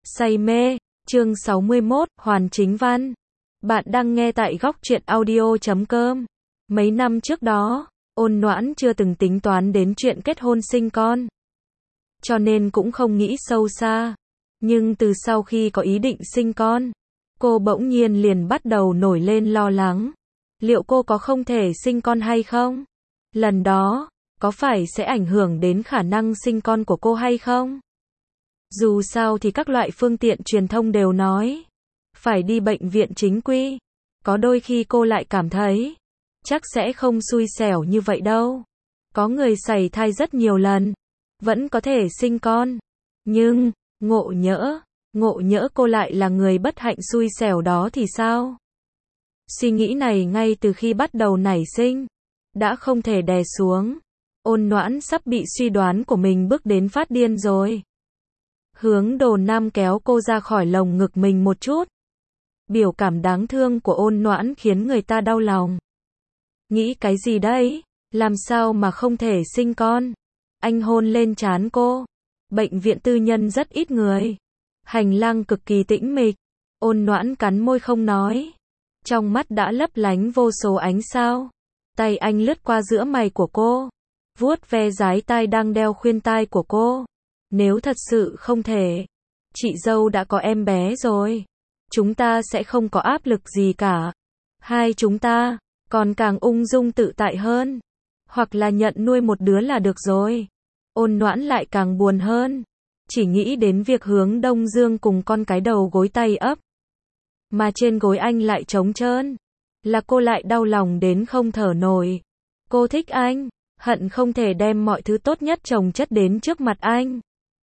Say mê, chương 61, Hoàn Chính Văn. Bạn đang nghe tại góc truyện audio.com. Mấy năm trước đó, Ôn Noãn chưa từng tính toán đến chuyện kết hôn sinh con. Cho nên cũng không nghĩ sâu xa. Nhưng từ sau khi có ý định sinh con, cô bỗng nhiên liền bắt đầu nổi lên lo lắng. Liệu cô có không thể sinh con hay không? Lần đó, có phải sẽ ảnh hưởng đến khả năng sinh con của cô hay không? Dù sao thì các loại phương tiện truyền thông đều nói phải đi bệnh viện chính quy. Có đôi khi cô lại cảm thấy chắc sẽ không xui xẻo như vậy đâu. Có người sảy thai rất nhiều lần, vẫn có thể sinh con. Nhưng, ngộ nhỡ cô lại là người bất hạnh xui xẻo đó thì sao? Suy nghĩ này ngay từ khi bắt đầu nảy sinh, đã không thể đè xuống. Ôn Noãn sắp bị suy đoán của mình bước đến phát điên rồi. Hướng Đồ Nam kéo cô ra khỏi lồng ngực mình một chút. Biểu cảm đáng thương của Ôn Noãn khiến người ta đau lòng. Nghĩ cái gì đấy? Làm sao mà không thể sinh con? Anh hôn lên trán cô. Bệnh viện tư nhân rất ít người. Hành lang cực kỳ tĩnh mịch. Ôn Noãn cắn môi không nói. Trong mắt đã lấp lánh vô số ánh sao. Tay anh lướt qua giữa mày của cô, vuốt ve dái tai đang đeo khuyên tai của cô. Nếu thật sự không thể, chị dâu đã có em bé rồi. Chúng ta sẽ không có áp lực gì cả. Hai chúng ta còn càng ung dung tự tại hơn. Hoặc là nhận nuôi một đứa là được rồi. Ôn Noãn lại càng buồn hơn. Chỉ nghĩ đến việc Hướng Đông Dương cùng con cái đầu gối tay ấp. Mà trên gối anh lại trống trơn. Là cô lại đau lòng đến không thở nổi. Cô thích anh, hận không thể đem mọi thứ tốt nhất chồng chất đến trước mặt anh.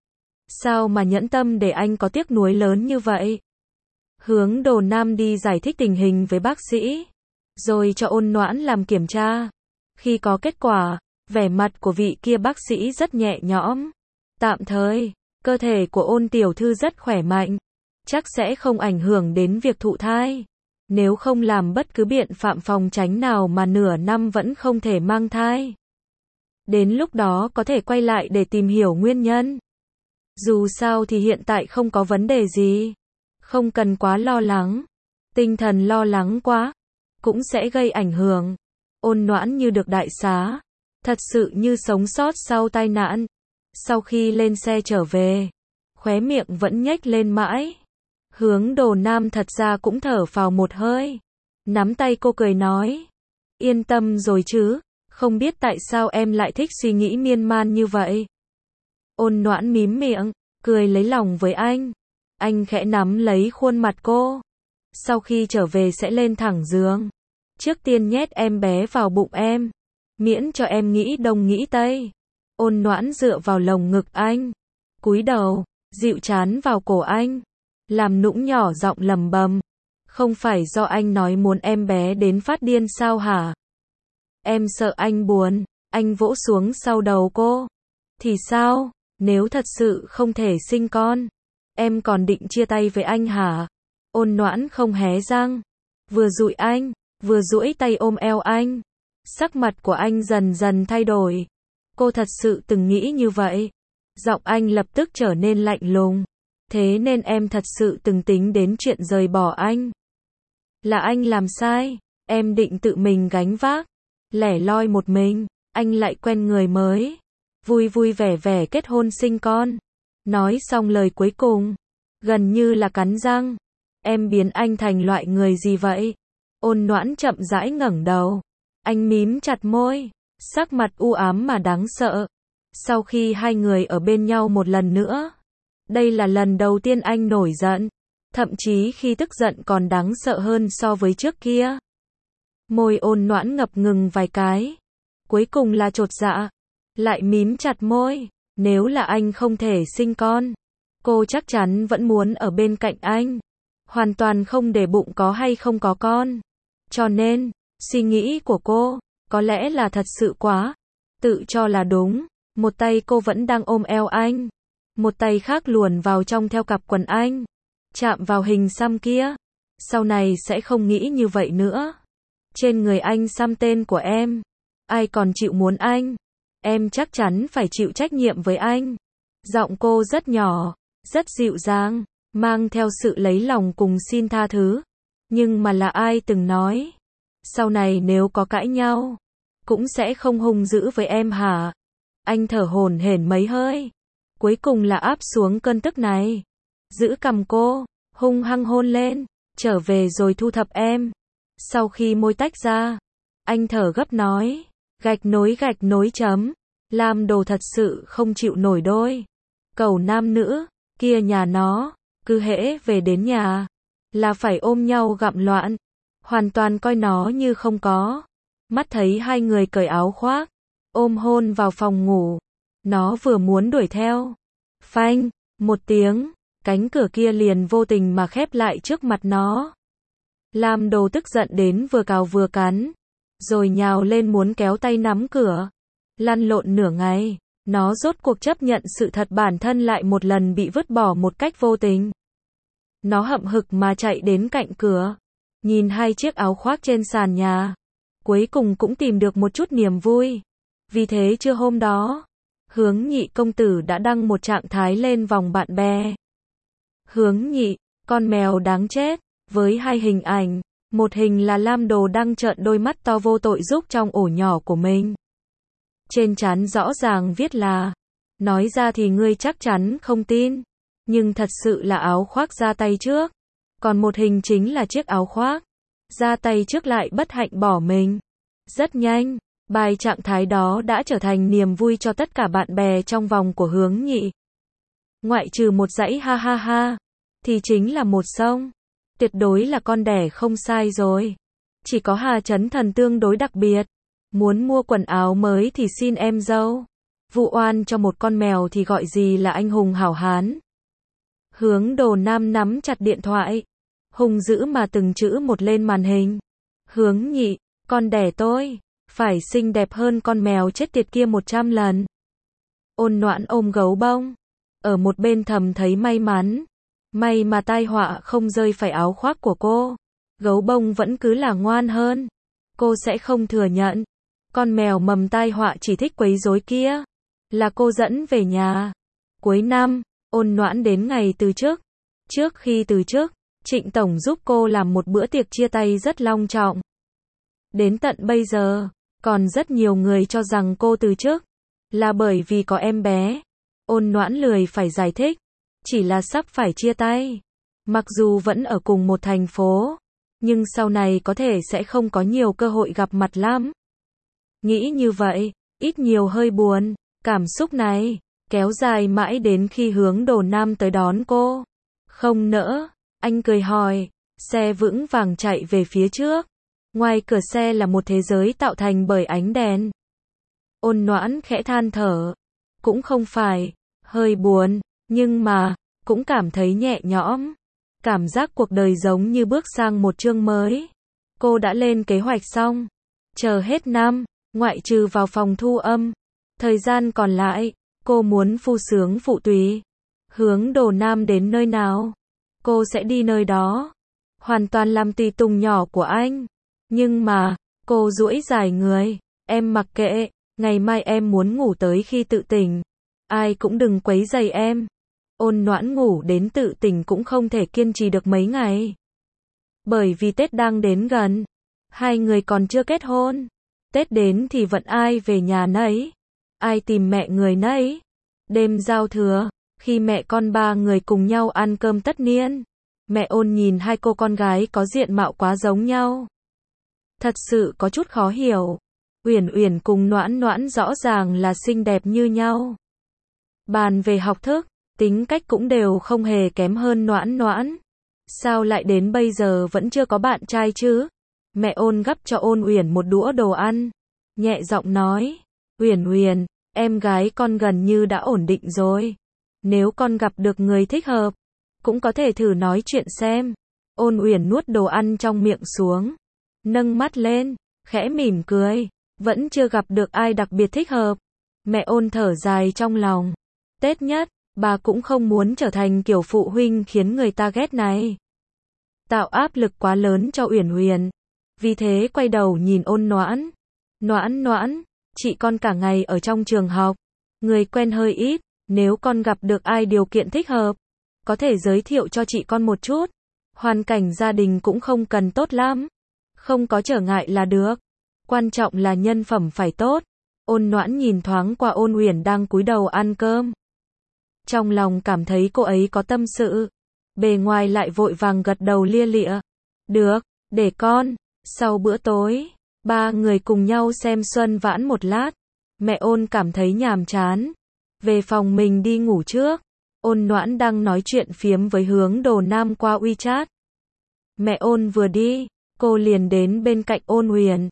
Sao mà nhẫn tâm để anh có tiếc nuối lớn như vậy? Hướng Đồ Nam đi giải thích tình hình với bác sĩ, rồi cho Ôn Noãn làm kiểm tra. Khi có kết quả, vẻ mặt của vị kia bác sĩ rất nhẹ nhõm. Tạm thời, cơ thể của Ôn tiểu thư rất khỏe mạnh, chắc sẽ không ảnh hưởng đến việc thụ thai. Nếu không làm bất cứ biện pháp phòng tránh nào mà nửa năm vẫn không thể mang thai. Đến lúc đó có thể quay lại để tìm hiểu nguyên nhân. Dù sao thì hiện tại không có vấn đề gì. Không cần quá lo lắng. Tinh thần lo lắng quá cũng sẽ gây ảnh hưởng. Ôn Noãn như được đại xá. Thật sự như sống sót sau tai nạn. Sau khi lên xe trở về, khóe miệng vẫn nhếch lên mãi. Hướng Đồ Nam thật ra cũng thở phào một hơi. Nắm tay cô cười nói. Yên tâm rồi chứ. Không biết tại sao em lại thích suy nghĩ miên man như vậy. Ôn Noãn mím miệng, cười lấy lòng với anh. Anh khẽ nắm lấy khuôn mặt cô. Sau khi trở về sẽ lên thẳng giường. Trước tiên nhét em bé vào bụng em. Miễn cho em nghĩ đông nghĩ tây. Ôn Noãn dựa vào lồng ngực anh. Cúi đầu, dịu trán vào cổ anh. Làm nũng nhỏ giọng lầm bầm. Không phải do anh nói muốn em bé đến phát điên sao hả? Em sợ anh buồn. Anh vỗ xuống sau đầu cô. Thì sao? Nếu thật sự không thể sinh con, em còn định chia tay với anh hả? Ôn Noãn không hé răng. Vừa dụi anh, vừa duỗi tay ôm eo anh. Sắc mặt của anh dần dần thay đổi. Cô thật sự từng nghĩ như vậy. Giọng anh lập tức trở nên lạnh lùng. Thế nên em thật sự từng tính đến chuyện rời bỏ anh. Là anh làm sai, em định tự mình gánh vác. Lẻ loi một mình, anh lại quen người mới. Vui vui vẻ vẻ kết hôn sinh con. Nói xong lời cuối cùng, gần như là cắn răng. Em biến anh thành loại người gì vậy? Ôn Noãn chậm rãi ngẩng đầu. Anh mím chặt môi, sắc mặt u ám mà đáng sợ. Sau khi hai người ở bên nhau một lần nữa, đây là lần đầu tiên anh nổi giận. Thậm chí khi tức giận còn đáng sợ hơn so với trước kia. Môi Ôn Noãn ngập ngừng vài cái. Cuối cùng là chột dạ. Lại mím chặt môi. Nếu là anh không thể sinh con, cô chắc chắn vẫn muốn ở bên cạnh anh. Hoàn toàn không để bụng có hay không có con. Cho nên, suy nghĩ của cô, có lẽ là thật sự quá. Tự cho là đúng. Một tay cô vẫn đang ôm eo anh. Một tay khác luồn vào trong theo cặp quần anh. Chạm vào hình xăm kia. Sau này sẽ không nghĩ như vậy nữa. Trên người anh xăm tên của em. Ai còn chịu muốn anh? Em chắc chắn phải chịu trách nhiệm với anh. Giọng cô rất nhỏ, rất dịu dàng, mang theo sự lấy lòng cùng xin tha thứ. Nhưng mà là ai từng nói, sau này nếu có cãi nhau, cũng sẽ không hung dữ với em hả? Anh thở hổn hển mấy hơi, cuối cùng là áp xuống cơn tức này, giữ cằm cô, hung hăng hôn lên, trở về rồi thu thập em. Sau khi môi tách ra, anh thở gấp nói, gạch nối chấm, Lam Đồ thật sự không chịu nổi đôi cầu nam nữ kia nhà nó, cứ hễ về đến nhà là phải ôm nhau gặm loạn, hoàn toàn coi nó như không có. Mắt thấy hai người cởi áo khoác, ôm hôn vào phòng ngủ, nó vừa muốn đuổi theo, phanh, một tiếng, cánh cửa kia liền vô tình mà khép lại trước mặt nó. Lam Đồ tức giận đến vừa cào vừa cắn, rồi nhào lên muốn kéo tay nắm cửa. Lăn lộn nửa ngày, nó rốt cuộc chấp nhận sự thật bản thân lại một lần bị vứt bỏ một cách vô tình. Nó hậm hực mà chạy đến cạnh cửa, nhìn hai chiếc áo khoác trên sàn nhà, cuối cùng cũng tìm được một chút niềm vui. Vì thế trưa hôm đó, Hướng Nhị công tử đã đăng một trạng thái lên vòng bạn bè. Hướng Nhị, con mèo đáng chết, với hai hình ảnh, một hình là Lam Đồ đang trợn đôi mắt to vô tội rúc trong ổ nhỏ của mình. Trên trán rõ ràng viết là, nói ra thì ngươi chắc chắn không tin, nhưng thật sự là áo khoác ra tay trước. Còn một hình chính là chiếc áo khoác ra tay trước lại bất hạnh bỏ mình. Rất nhanh, bài trạng thái đó đã trở thành niềm vui cho tất cả bạn bè trong vòng của Hướng Nhị. Ngoại trừ một dãy ha ha ha, thì chính là một sông. Tuyệt đối là con đẻ không sai rồi. Chỉ có Hà Chấn Thần tương đối đặc biệt. Muốn mua quần áo mới thì xin em dâu. Vụ oan cho một con mèo thì gọi gì là anh hùng hảo hán. Hướng Đồ Nam nắm chặt điện thoại, hung dữ mà từng chữ một lên màn hình. Hướng Nhị, con đẻ tôi phải xinh đẹp hơn con mèo chết tiệt kia 100 lần. Ôn Noãn ôm gấu bông, ở một bên thầm thấy may mắn. May mà tai họa không rơi phải áo khoác của cô. Gấu bông vẫn cứ là ngoan hơn. Cô sẽ không thừa nhận. Con mèo mầm tai họa chỉ thích quấy rối kia là cô dẫn về nhà. Cuối năm, Ôn Noãn đến ngày từ chức. Trước khi từ chức, Trịnh Tổng giúp cô làm một bữa tiệc chia tay rất long trọng. Đến tận bây giờ, còn rất nhiều người cho rằng cô từ chức là bởi vì có em bé. Ôn Noãn lười phải giải thích, chỉ là sắp phải chia tay. Mặc dù vẫn ở cùng một thành phố, nhưng sau này có thể sẽ không có nhiều cơ hội gặp mặt lắm. Nghĩ như vậy, ít nhiều hơi buồn. Cảm xúc này kéo dài mãi đến khi Hướng Đồ Nam tới đón cô. Không nỡ, anh cười hỏi, xe vững vàng chạy về phía trước. Ngoài cửa xe là một thế giới tạo thành bởi ánh đèn. Ôn Noãn khẽ than thở, cũng không phải hơi buồn, nhưng mà cũng cảm thấy nhẹ nhõm. Cảm giác cuộc đời giống như bước sang một chương mới. Cô đã lên kế hoạch xong, chờ hết năm, ngoại trừ vào phòng thu âm, thời gian còn lại, cô muốn phu sướng phụ tùy. Hướng Đồ Nam đến nơi nào, cô sẽ đi nơi đó. Hoàn toàn làm tùy tùng nhỏ của anh. Nhưng mà, cô duỗi dài người, em mặc kệ, ngày mai em muốn ngủ tới khi tự tỉnh. Ai cũng đừng quấy rầy em. Ôn Noãn ngủ đến tự tỉnh cũng không thể kiên trì được mấy ngày. Bởi vì Tết đang đến gần, hai người còn chưa kết hôn. Tết đến thì vẫn ai về nhà nấy, ai tìm mẹ người nấy. Đêm giao thừa, khi mẹ con ba người cùng nhau ăn cơm tất niên, mẹ Ôn nhìn hai cô con gái có diện mạo quá giống nhau. Thật sự có chút khó hiểu. Uyển Uyển cùng Noãn Noãn rõ ràng là xinh đẹp như nhau. Bàn về học thức, tính cách cũng đều không hề kém hơn Noãn Noãn. Sao lại đến bây giờ vẫn chưa có bạn trai chứ? Mẹ Ôn gắp cho Ôn Uyển một đũa đồ ăn, nhẹ giọng nói, Uyển Uyển, em gái con gần như đã ổn định rồi. Nếu con gặp được người thích hợp, cũng có thể thử nói chuyện xem. Ôn Uyển nuốt đồ ăn trong miệng xuống, nâng mắt lên, khẽ mỉm cười, vẫn chưa gặp được ai đặc biệt thích hợp. Mẹ Ôn thở dài trong lòng. Tết nhất, bà cũng không muốn trở thành kiểu phụ huynh khiến người ta ghét này. Tạo áp lực quá lớn cho Uyển Uyển. Vì thế quay đầu nhìn Ôn Noãn. Noãn Noãn, chị con cả ngày ở trong trường học, người quen hơi ít, nếu con gặp được ai điều kiện thích hợp, có thể giới thiệu cho chị con một chút. Hoàn cảnh gia đình cũng không cần tốt lắm. Không có trở ngại là được. Quan trọng là nhân phẩm phải tốt. Ôn Noãn nhìn thoáng qua Ôn Uyển đang cúi đầu ăn cơm. Trong lòng cảm thấy cô ấy có tâm sự. Bề ngoài lại vội vàng gật đầu lia lịa. Được, để con. Sau bữa tối, ba người cùng nhau xem Xuân Vãn một lát. Mẹ Ôn cảm thấy nhàm chán. Về phòng mình đi ngủ trước. Ôn Noãn đang nói chuyện phiếm với Hướng Đồ Nam qua WeChat. Mẹ Ôn vừa đi, cô liền đến bên cạnh Ôn Uyển.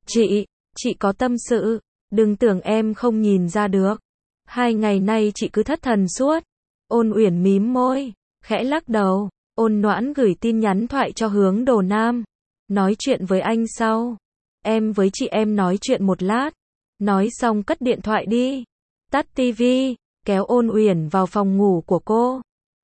Chị có tâm sự, đừng tưởng em không nhìn ra được. 2 ngày nay chị cứ thất thần suốt. Ôn Uyển mím môi, khẽ lắc đầu. Ôn Noãn gửi tin nhắn thoại cho Hướng Đồ Nam. Nói chuyện với anh sau. Em với chị em nói chuyện một lát. Nói xong cất điện thoại đi. Tắt tivi, kéo Ôn Uyển vào phòng ngủ của cô.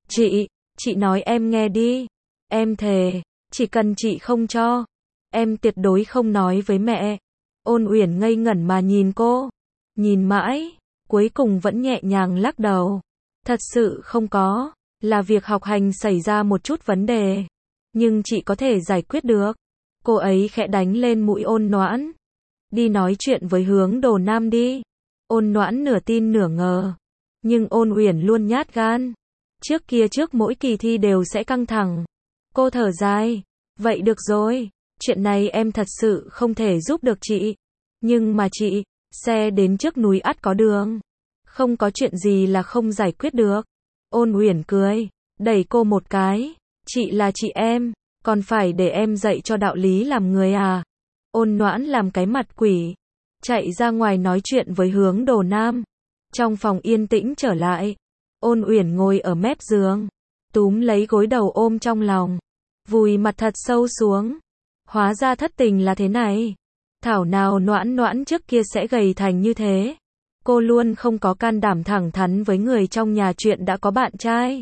Chị nói em nghe đi. Em thề, chỉ cần chị không cho, em tuyệt đối không nói với mẹ. Ôn Uyển ngây ngẩn mà nhìn cô. Nhìn mãi, cuối cùng vẫn nhẹ nhàng lắc đầu. Thật sự không có, là việc học hành xảy ra một chút vấn đề. Nhưng chị có thể giải quyết được. Cô ấy khẽ đánh lên mũi Ôn Noãn. Đi nói chuyện với Hướng Đồ Nam đi. Ôn Noãn nửa tin nửa ngờ. Nhưng Ôn Uyển luôn nhát gan. Trước mỗi kỳ thi đều sẽ căng thẳng. Cô thở dài. Vậy được rồi, chuyện này em thật sự không thể giúp được chị. Nhưng mà chị, xe đến trước núi ắt có đường. Không có chuyện gì là không giải quyết được. Ôn Uyển cười, đẩy cô một cái. Chị là chị em, còn phải để em dạy cho đạo lý làm người à? Ôn Noãn làm cái mặt quỷ, chạy ra ngoài nói chuyện với Hướng Đồ Nam. Trong phòng yên tĩnh trở lại, Ôn Uyển ngồi ở mép giường, túm lấy gối đầu ôm trong lòng, vùi mặt thật sâu xuống. Hóa ra thất tình là thế này. Thảo nào Noãn trước kia sẽ gầy thành như thế. Cô luôn không có can đảm thẳng thắn với người trong nhà chuyện đã có bạn trai.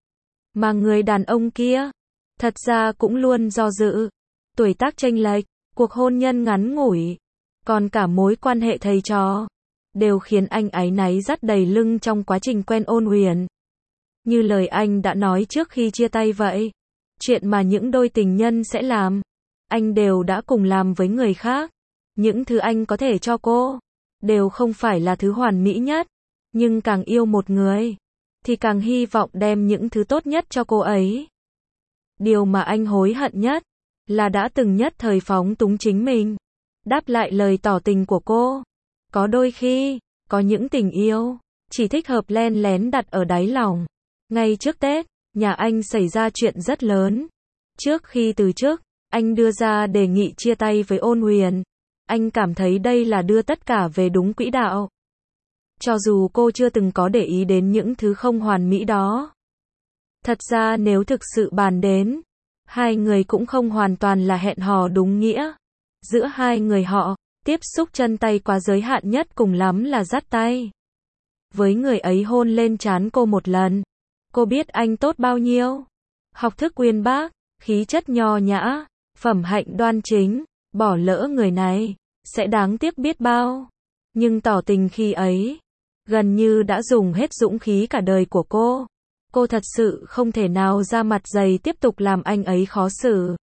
Mà người đàn ông kia, thật ra cũng luôn do dự. Tuổi tác chênh lệch, cuộc hôn nhân ngắn ngủi, còn cả mối quan hệ thầy trò, đều khiến anh áy náy dắt đầy lưng trong quá trình quen Ôn Uyển. Như lời anh đã nói trước khi chia tay vậy. Chuyện mà những đôi tình nhân sẽ làm, anh đều đã cùng làm với người khác. Những thứ anh có thể cho cô, đều không phải là thứ hoàn mỹ nhất. Nhưng càng yêu một người, thì càng hy vọng đem những thứ tốt nhất cho cô ấy. Điều mà anh hối hận nhất, là đã từng nhất thời phóng túng chính mình. Đáp lại lời tỏ tình của cô. Có đôi khi, có những tình yêu, chỉ thích hợp len lén đặt ở đáy lòng. Ngay trước Tết, nhà anh xảy ra chuyện rất lớn. Trước khi từ chức, anh đưa ra đề nghị chia tay với Ôn Uyển. Anh cảm thấy đây là đưa tất cả về đúng quỹ đạo. Cho dù cô chưa từng có để ý đến những thứ không hoàn mỹ đó. Thật ra nếu thực sự bàn đến, hai người cũng không hoàn toàn là hẹn hò đúng nghĩa. Giữa hai người họ, tiếp xúc chân tay quá giới hạn nhất cùng lắm là dắt tay. Với người ấy hôn lên trán cô một lần. Cô biết anh tốt bao nhiêu. Học thức uyên bác, khí chất nho nhã, phẩm hạnh đoan chính. Bỏ lỡ người này, sẽ đáng tiếc biết bao. Nhưng tỏ tình khi ấy, gần như đã dùng hết dũng khí cả đời của cô. Cô thật sự không thể nào ra mặt dày tiếp tục làm anh ấy khó xử.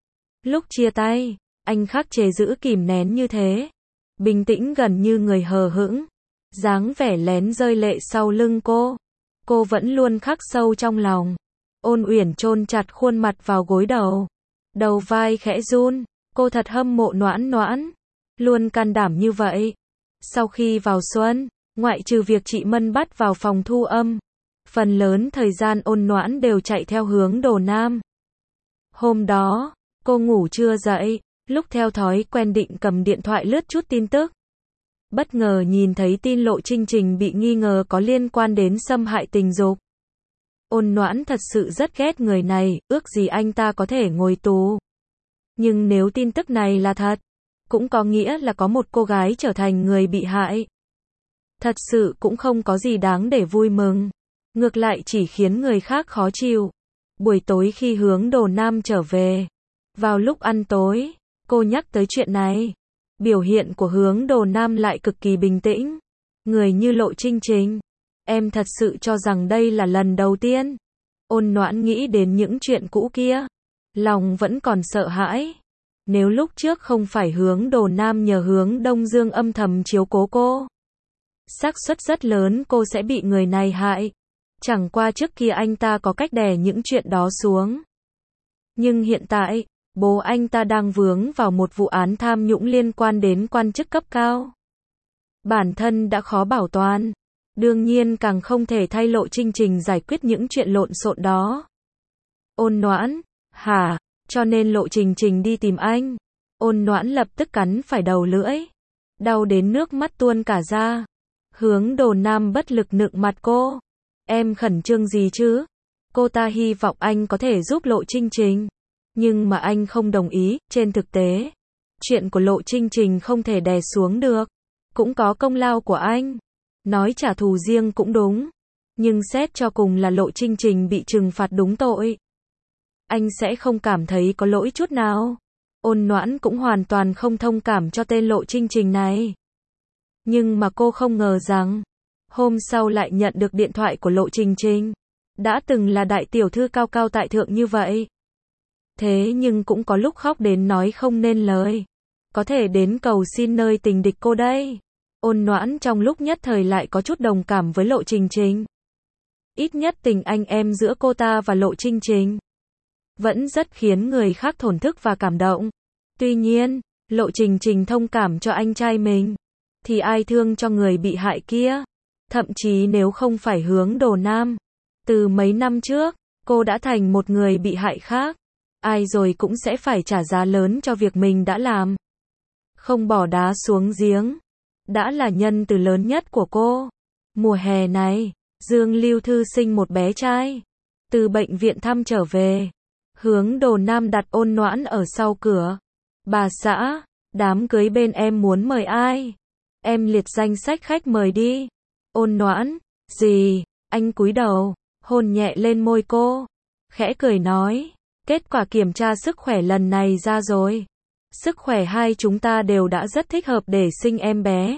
Lúc chia tay, anh khắc chế giữ kìm nén như thế. Bình tĩnh gần như người hờ hững. Dáng vẻ lén rơi lệ sau lưng cô. Cô vẫn luôn khắc sâu trong lòng. Ôn Uyển chôn chặt khuôn mặt vào gối đầu. Đầu vai khẽ run. Cô thật hâm mộ Noãn. Luôn can đảm như vậy. Sau khi vào xuân, ngoại trừ việc chị Mân bắt vào phòng thu âm, phần lớn thời gian Ôn Noãn đều chạy theo Hướng Đồ Nam. Hôm đó, cô ngủ chưa dậy, lúc theo thói quen định cầm điện thoại lướt chút tin tức. Bất ngờ nhìn thấy tin Lộ Trinh Trình bị nghi ngờ có liên quan đến xâm hại tình dục. Ôn Noãn thật sự rất ghét người này, ước gì anh ta có thể ngồi tù. Nhưng nếu tin tức này là thật, cũng có nghĩa là có một cô gái trở thành người bị hại. Thật sự cũng không có gì đáng để vui mừng. Ngược lại chỉ khiến người khác khó chịu. Buổi tối khi Hướng Đồ Nam trở về, vào lúc ăn tối, cô nhắc tới chuyện này. Biểu hiện của Hướng Đồ Nam lại cực kỳ bình tĩnh. Người như Lộ Trinh Trình. Em thật sự cho rằng đây là lần đầu tiên. Ôn Noãn nghĩ đến những chuyện cũ kia, lòng vẫn còn sợ hãi. Nếu lúc trước không phải Hướng Đồ Nam nhờ Hướng Đông Dương âm thầm chiếu cố cô, xác suất rất lớn cô sẽ bị người này hại. Chẳng qua trước kia anh ta có cách đè những chuyện đó xuống. Nhưng hiện tại, bố anh ta đang vướng vào một vụ án tham nhũng liên quan đến quan chức cấp cao. Bản thân đã khó bảo toàn, đương nhiên càng không thể thay Lộ Trình Trình giải quyết những chuyện lộn xộn đó. Ôn Noãn, hả, cho nên Lộ Trình Trình đi tìm anh. Ôn Noãn lập tức cắn phải đầu lưỡi, đau đến nước mắt tuôn cả ra. Hướng Đồ Nam bất lực nựng mặt cô. Em khẩn trương gì chứ? Cô ta hy vọng anh có thể giúp Lộ Trình Trình. Nhưng mà anh không đồng ý, trên thực tế, chuyện của Lộ Trình Trình không thể đè xuống được. Cũng có công lao của anh. Nói trả thù riêng cũng đúng. Nhưng xét cho cùng là Lộ Trình Trình bị trừng phạt đúng tội. Anh sẽ không cảm thấy có lỗi chút nào. Ôn Noãn cũng hoàn toàn không thông cảm cho tên Lộ Trình Trình này. Nhưng mà cô không ngờ rằng, hôm sau lại nhận được điện thoại của Lộ Trình Trình. Đã từng là đại tiểu thư cao cao tại thượng như vậy. Thế nhưng cũng có lúc khóc đến nói không nên lời. Có thể đến cầu xin nơi tình địch cô đây. Ôn Noãn trong lúc nhất thời lại có chút đồng cảm với Lộ Trình Trình. Ít nhất tình anh em giữa cô ta và Lộ Trình Trình vẫn rất khiến người khác thổn thức và cảm động. Tuy nhiên, Lộ Trình Trình thông cảm cho anh trai mình, thì ai thương cho người bị hại kia. Thậm chí nếu không phải Hướng Đồ Nam, từ mấy năm trước, cô đã thành một người bị hại khác. Ai rồi cũng sẽ phải trả giá lớn cho việc mình đã làm. Không bỏ đá xuống giếng, đã là nhân từ lớn nhất của cô. Mùa hè này, Dương Lưu Thư sinh một bé trai. Từ bệnh viện thăm trở về, Hướng Đồ Nam đặt Ôn Noãn ở sau cửa. Bà xã, đám cưới bên em muốn mời ai? Em liệt danh sách khách mời đi. Ôn Noãn, gì? Anh cúi đầu, hôn nhẹ lên môi cô. Khẽ cười nói, kết quả kiểm tra sức khỏe lần này ra rồi. Sức khỏe hai chúng ta đều đã rất thích hợp để sinh em bé.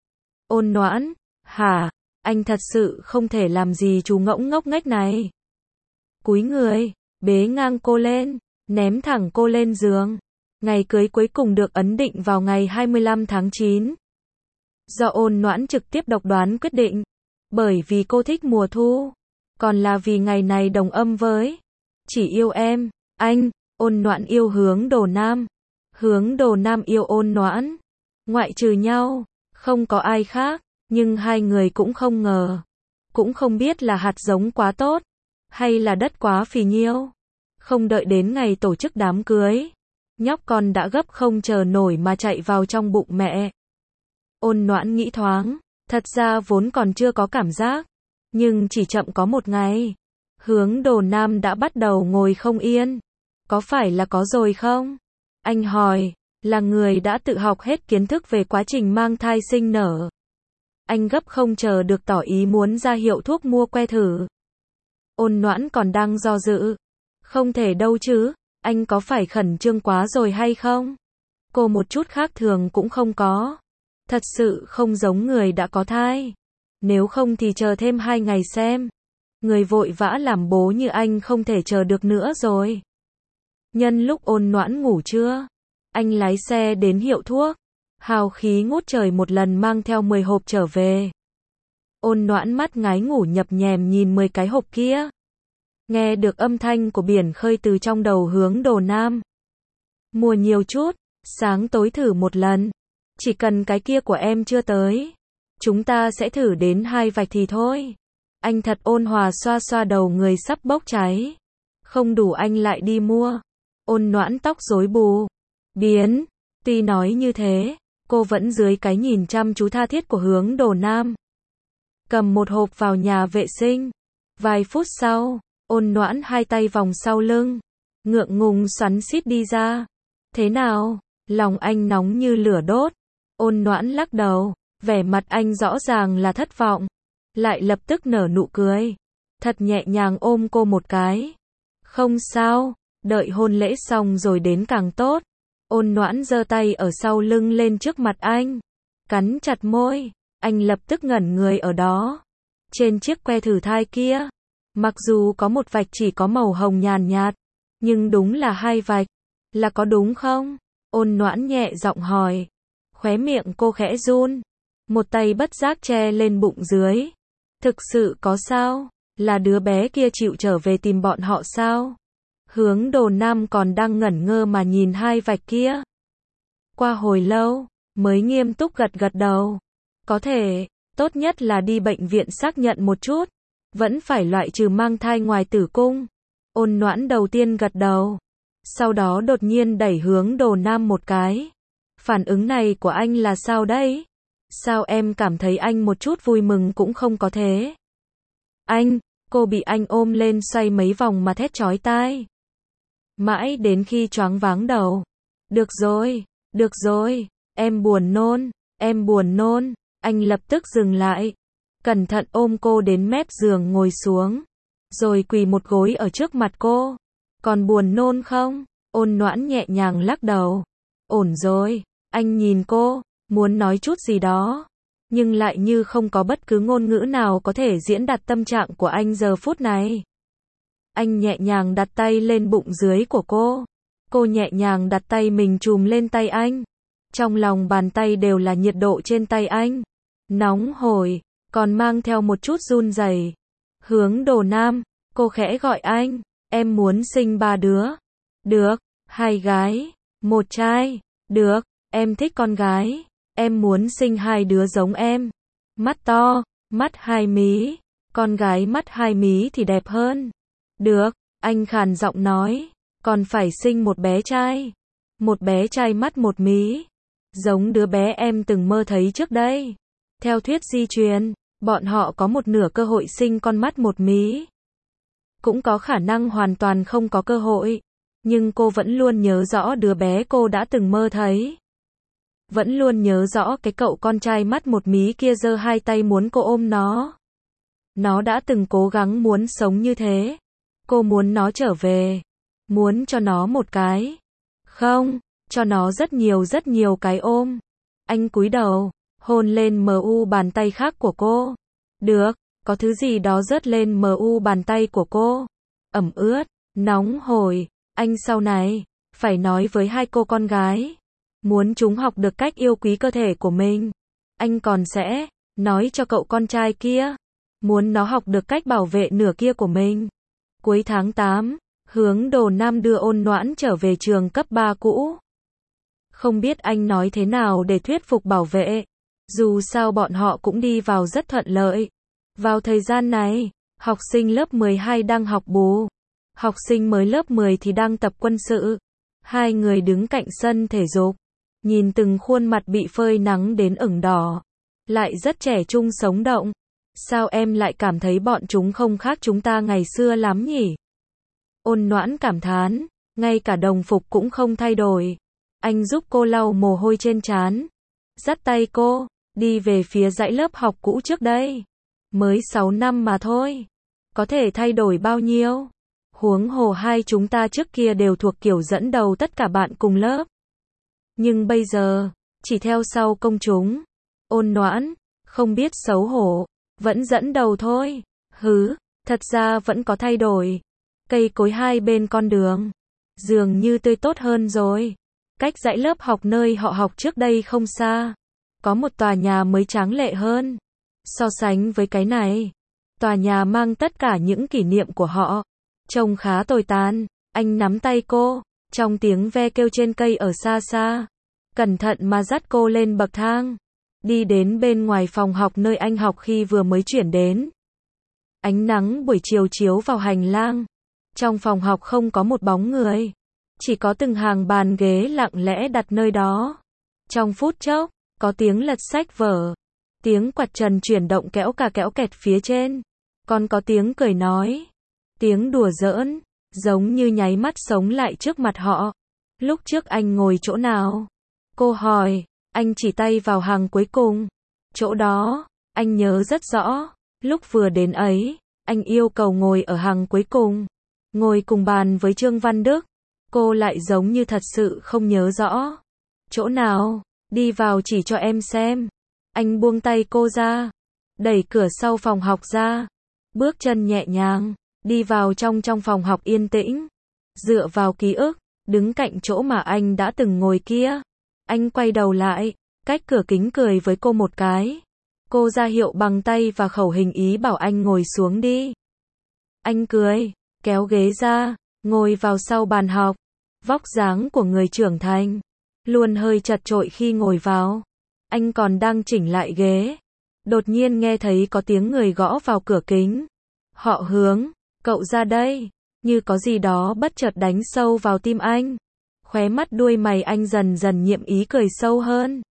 Ôn Noãn, hả? Anh thật sự không thể làm gì chú ngỗng ngốc nghếch này. Cúi người, bế ngang cô lên, ném thẳng cô lên giường. Ngày cưới cuối cùng được ấn định vào ngày 25 tháng 9. Do Ôn Noãn trực tiếp độc đoán quyết định. Bởi vì cô thích mùa thu. Còn là vì ngày này đồng âm với Chỉ Yêu Em, anh. Ôn Noãn yêu Hướng Đồ Nam. Hướng Đồ Nam yêu Ôn Noãn. Ngoại trừ nhau, không có ai khác. Nhưng hai người cũng không ngờ. Cũng không biết là hạt giống quá tốt, hay là đất quá phì nhiêu. Không đợi đến ngày tổ chức đám cưới, nhóc con đã gấp không chờ nổi mà chạy vào trong bụng mẹ. Ôn Noãn nghĩ thoáng, thật ra vốn còn chưa có cảm giác. Nhưng chỉ chậm có một ngày, Hướng Đồ Nam đã bắt đầu ngồi không yên. Có phải là có rồi không? Anh hỏi, là người đã tự học hết kiến thức về quá trình mang thai sinh nở. Anh gấp không chờ được tỏ ý muốn ra hiệu thuốc mua que thử. Ôn Noãn còn đang do dự. Không thể đâu chứ, anh có phải khẩn trương quá rồi hay không? Cô một chút khác thường cũng không có. Thật sự không giống người đã có thai. Nếu không thì chờ thêm 2 ngày xem. Người vội vã làm bố như anh không thể chờ được nữa rồi. Nhân lúc Ôn Noãn ngủ trưa, anh lái xe đến hiệu thuốc. Hào khí ngút trời một lần mang theo 10 hộp trở về. Ôn Noãn mắt ngái ngủ nhập nhèm nhìn 10 cái hộp kia. Nghe được âm thanh của biển khơi từ trong đầu Hướng Đồ Nam. Mua nhiều chút, sáng tối thử một lần. Chỉ cần cái kia của em chưa tới, chúng ta sẽ thử đến 2 vạch thì thôi. Anh thật ôn hòa xoa xoa đầu người sắp bốc cháy. Không đủ anh lại đi mua. Ôn Noãn tóc rối bù. Biến. Tuy nói như thế, cô vẫn dưới cái nhìn chăm chú tha thiết của Hướng Đồ Nam. Cầm một hộp vào nhà vệ sinh. Vài phút sau, Ôn Noãn hai tay vòng sau lưng, ngượng ngùng xoắn xít đi ra. Thế nào? Lòng anh nóng như lửa đốt. Ôn Noãn lắc đầu, vẻ mặt anh rõ ràng là thất vọng. Lại lập tức nở nụ cười. Thật nhẹ nhàng ôm cô một cái. Không sao, đợi hôn lễ xong rồi đến càng tốt. Ôn Noãn giơ tay ở sau lưng lên trước mặt anh. Cắn chặt môi. Anh lập tức ngẩn người ở đó. Trên chiếc que thử thai kia, Mặc dù có một vạch chỉ có màu hồng nhàn nhạt, nhưng đúng là hai vạch. Là có đúng không? Ôn Noãn nhẹ giọng hỏi. Khóe miệng cô khẽ run. Một tay bất giác che lên bụng dưới. Thực sự có sao? Là đứa bé kia chịu trở về tìm bọn họ sao? Hướng Đồ Nam còn đang ngẩn ngơ mà nhìn hai vạch kia. Qua hồi lâu, mới nghiêm túc gật gật đầu. Có thể, tốt nhất là đi bệnh viện xác nhận một chút. Vẫn phải loại trừ mang thai ngoài tử cung. Ôn Noãn đầu tiên gật đầu. Sau đó đột nhiên đẩy Hướng Đồ Nam một cái. Phản ứng này của anh là sao đấy? Sao em cảm thấy anh một chút vui mừng cũng không có thế? Anh, cô bị anh ôm lên xoay mấy vòng mà thét chói tai. Mãi đến khi choáng váng đầu. Được rồi, em buồn nôn. Anh lập tức dừng lại. Cẩn thận ôm cô đến mép giường ngồi xuống. Rồi quỳ một gối ở trước mặt cô. Còn buồn nôn không? Ôn Noãn nhẹ nhàng lắc đầu. Ổn rồi. Anh nhìn cô, muốn nói chút gì đó. Nhưng lại như không có bất cứ ngôn ngữ nào có thể diễn đạt tâm trạng của anh giờ phút này. Anh nhẹ nhàng đặt tay lên bụng dưới của cô. Cô nhẹ nhàng đặt tay mình chùm lên tay anh. Trong lòng bàn tay đều là nhiệt độ trên tay anh. Nóng hổi, còn mang theo một chút run rẩy. Hướng Đồ Nam, cô khẽ gọi anh. Em muốn sinh 3 đứa. Được, 2 gái, 1 trai. Được, em thích con gái. Em muốn sinh 2 đứa giống em. Mắt to, mắt 2 mí. Con gái mắt 2 mí thì đẹp hơn. Được, anh khàn giọng nói. Còn phải sinh một bé trai. Một bé trai mắt 1 mí. Giống đứa bé em từng mơ thấy trước đây. Theo thuyết di truyền, bọn họ có một nửa cơ hội sinh con mắt 1 mí. Cũng có khả năng hoàn toàn không có cơ hội. Nhưng cô vẫn luôn nhớ rõ đứa bé cô đã từng mơ thấy. Vẫn luôn nhớ rõ cái cậu con trai mắt 1 mí kia giơ 2 tay muốn cô ôm nó. Nó đã từng cố gắng muốn sống như thế. Cô muốn nó trở về. Muốn cho nó một cái. Không, cho nó rất nhiều cái ôm. Anh cúi đầu, hôn lên mu bàn tay khác của cô. Được, có thứ gì đó rớt lên mu bàn tay của cô. Ẩm ướt, nóng hổi. Anh sau này, phải nói với 2 cô con gái. Muốn chúng học được cách yêu quý cơ thể của mình. Anh còn sẽ nói cho cậu con trai kia. Muốn nó học được cách bảo vệ nửa kia của mình. Cuối tháng 8, Hướng Đồ Nam đưa Ôn Noãn trở về trường cấp 3 cũ. Không biết anh nói thế nào để thuyết phục bảo vệ. Dù sao bọn họ cũng đi vào rất thuận lợi. Vào thời gian này, học sinh lớp 12 đang học bù. Học sinh mới lớp 10 thì đang tập quân sự. 2 người đứng cạnh sân thể dục. Nhìn từng khuôn mặt bị phơi nắng đến ửng đỏ. Lại rất trẻ trung sống động. Sao em lại cảm thấy bọn chúng không khác chúng ta ngày xưa lắm nhỉ? Ôn Noãn cảm thán. Ngay cả đồng phục cũng không thay đổi. Anh giúp cô lau mồ hôi trên trán. Dắt tay cô, đi về phía dãy lớp học cũ trước đây. Mới 6 năm mà thôi. Có thể thay đổi bao nhiêu? Huống hồ 2 chúng ta trước kia đều thuộc kiểu dẫn đầu tất cả bạn cùng lớp. Nhưng bây giờ, chỉ theo sau công chúng. Ôn Noãn, không biết xấu hổ, vẫn dẫn đầu thôi. Hứ, thật ra vẫn có thay đổi. Cây cối 2 bên con đường, dường như tươi tốt hơn rồi. Cách dãy lớp học nơi họ học trước đây không xa. Có một tòa nhà mới tráng lệ hơn. So sánh với cái này, tòa nhà mang tất cả những kỷ niệm của họ. Trông khá tồi tàn. Anh nắm tay cô, trong tiếng ve kêu trên cây ở xa xa. Cẩn thận mà dắt cô lên bậc thang. Đi đến bên ngoài phòng học nơi anh học khi vừa mới chuyển đến. Ánh nắng buổi chiều chiếu vào hành lang. Trong phòng học không có một bóng người. Chỉ có từng hàng bàn ghế lặng lẽ đặt nơi đó. Trong phút chốc, có tiếng lật sách vở. Tiếng quạt trần chuyển động kéo cả kéo kẹt phía trên. Còn có tiếng cười nói. Tiếng đùa giỡn, giống như nháy mắt sống lại trước mặt họ. Lúc trước anh ngồi chỗ nào? Cô hỏi, anh chỉ tay vào hàng cuối cùng. Chỗ đó, anh nhớ rất rõ. Lúc vừa đến ấy, anh yêu cầu ngồi ở hàng cuối cùng. Ngồi cùng bàn với Trương Văn Đức. Cô lại giống như thật sự không nhớ rõ. Chỗ nào? Đi vào chỉ cho em xem. Anh buông tay cô ra. Đẩy cửa sau phòng học ra. Bước chân nhẹ nhàng. đi vào trong phòng học yên tĩnh, dựa vào ký ức, đứng cạnh chỗ mà anh đã từng ngồi kia. Anh quay đầu lại, cách cửa kính cười với cô một cái. Cô ra hiệu bằng tay và khẩu hình ý bảo anh ngồi xuống đi. Anh cười, kéo ghế ra, ngồi vào sau bàn học. Vóc dáng của người trưởng thành, luôn hơi chật chội khi ngồi vào. Anh còn đang chỉnh lại ghế. Đột nhiên nghe thấy có tiếng người gõ vào cửa kính. Họ Hướng, cậu ra đây. Như có gì đó bất chợt đánh sâu vào tim anh. Khóe mắt đuôi mày anh dần dần nhiệm ý cười sâu hơn.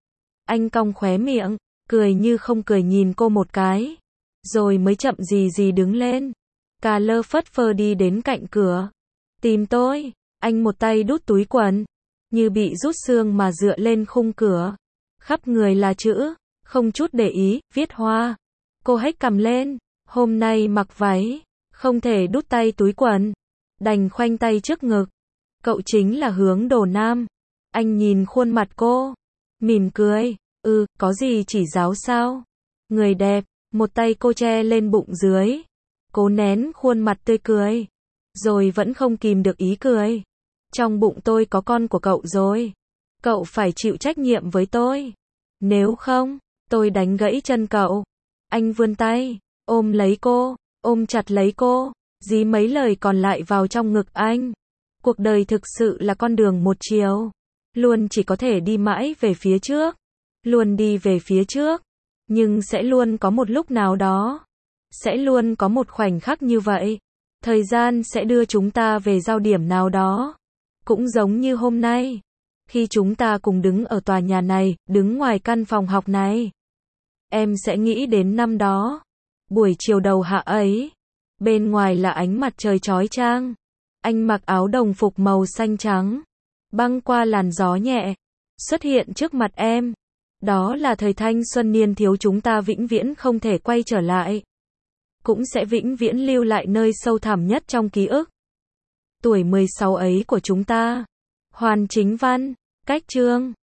Anh cong khóe miệng, cười như không cười nhìn cô một cái. Rồi mới chậm gì đứng lên. Cà lơ phất phơ đi đến cạnh cửa. Tìm tôi. Anh một tay đút túi quần. Như bị rút xương mà dựa lên khung cửa. Khắp người là chữ. Không chút để ý, viết hoa. Cô hếch cằm lên. Hôm nay mặc váy. Không thể đút tay túi quần. Đành khoanh tay trước ngực. Cậu chính là Hướng Đồ Nam. Anh nhìn khuôn mặt cô. Mỉm cười. Có gì chỉ giáo sao? Người đẹp. Một tay cô che lên bụng dưới. Cố nén khuôn mặt tươi cười. Rồi vẫn không kìm được ý cười. Trong bụng tôi có con của cậu rồi. Cậu phải chịu trách nhiệm với tôi. Nếu không, tôi đánh gãy chân cậu. Anh vươn tay, ôm lấy cô, ôm chặt lấy cô, dí mấy lời còn lại vào trong ngực anh. Cuộc đời thực sự là con đường một chiều. Luôn chỉ có thể đi mãi về phía trước. Luôn đi về phía trước. Nhưng sẽ luôn có một lúc nào đó. Sẽ luôn có một khoảnh khắc như vậy. Thời gian sẽ đưa chúng ta về giao điểm nào đó. Cũng giống như hôm nay. Khi chúng ta cùng đứng ở tòa nhà này, đứng ngoài căn phòng học này. Em sẽ nghĩ đến năm đó. Buổi chiều đầu hạ ấy. Bên ngoài là ánh mặt trời chói chang. Anh mặc áo đồng phục màu xanh trắng. Băng qua làn gió nhẹ. Xuất hiện trước mặt em. Đó là thời thanh xuân niên thiếu chúng ta vĩnh viễn không thể quay trở lại. Cũng sẽ vĩnh viễn lưu lại nơi sâu thẳm nhất trong ký ức. Tuổi 16 ấy của chúng ta. Hoàn Chính Văn, Cách Chương.